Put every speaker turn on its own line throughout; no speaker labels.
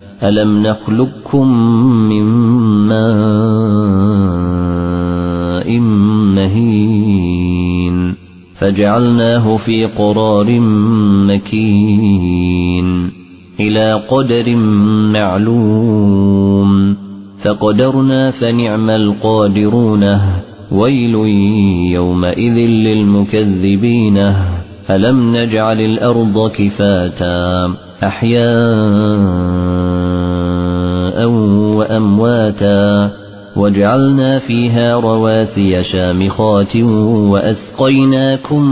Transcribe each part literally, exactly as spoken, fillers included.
ألم نخلقكم من ماء مهين فجعلناه في قرار مكين إلى قدر معلوم فقدرنا فنعم القادرون ويل يومئذ للمكذبين ألم نجعل الأرض كفاتا أحياء وأمواتا وجعلنا فيها رواسي شامخات وأسقيناكم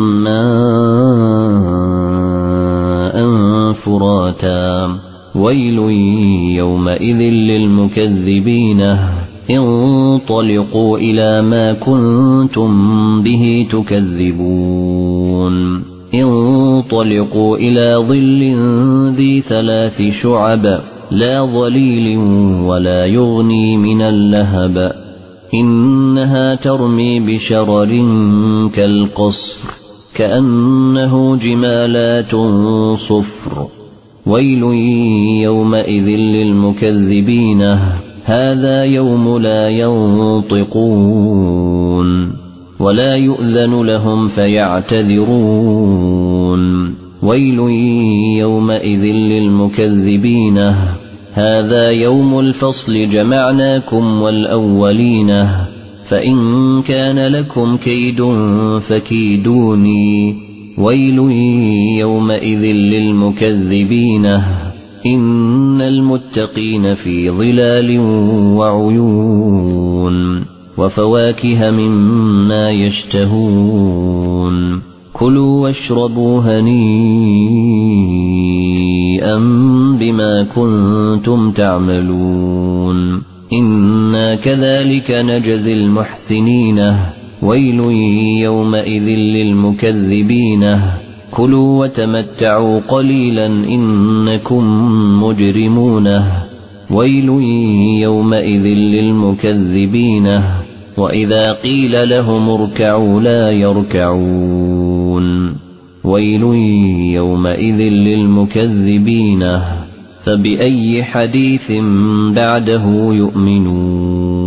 ماء فراتا ويل يومئذ للمكذبين انطلقوا إلى ما كنتم به تكذبون انطلقوا إلى ظل ذي ثلاث شعب لا ظليل ولا يغني من اللهب إنها ترمي بشرر كالقصر كأنه جمالات صفر ويل يومئذ للمكذبين هذا يوم لا ينطقون ولا يؤذن لهم فيعتذرون ويل يومئذ للمكذبين هذا يوم الفصل جمعناكم والأولين فإن كان لكم كيد فكيدوني ويل يومئذ للمكذبين إن المتقين في ظلال وعيون وفواكه مما يشتهون كلوا واشربوا هنيئا بما كنتم تعملون إنا كذلك نجزي المحسنين ويل يومئذ للمكذبين كلوا وتمتعوا قليلا إنكم مجرمون ويل يومئذ للمكذبين وإذا قيل لهم اركعوا لا يركعون ويل يومئذ للمكذبين فبأي حديث بعده يؤمنون